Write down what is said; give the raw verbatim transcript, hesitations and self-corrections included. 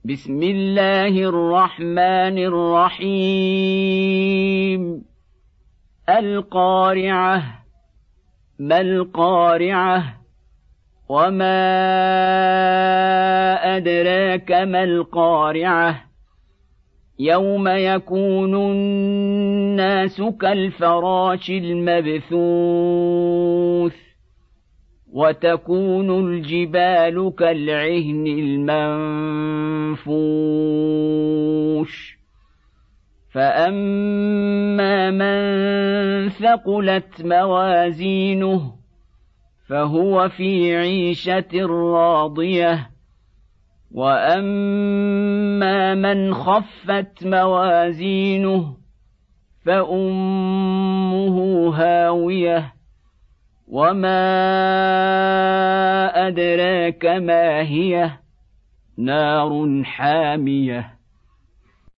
بسم الله الرحمن الرحيم القارعة ما القارعة وما أدراك ما القارعة يوم يكون الناس كالفراش المبثوث وتكون الجبال كالعهن المنفوش فأما من ثقلت موازينه فهو في عيشة راضية وأما من خفت موازينه فأمه هاوية وما أدراك ما هي نار حامية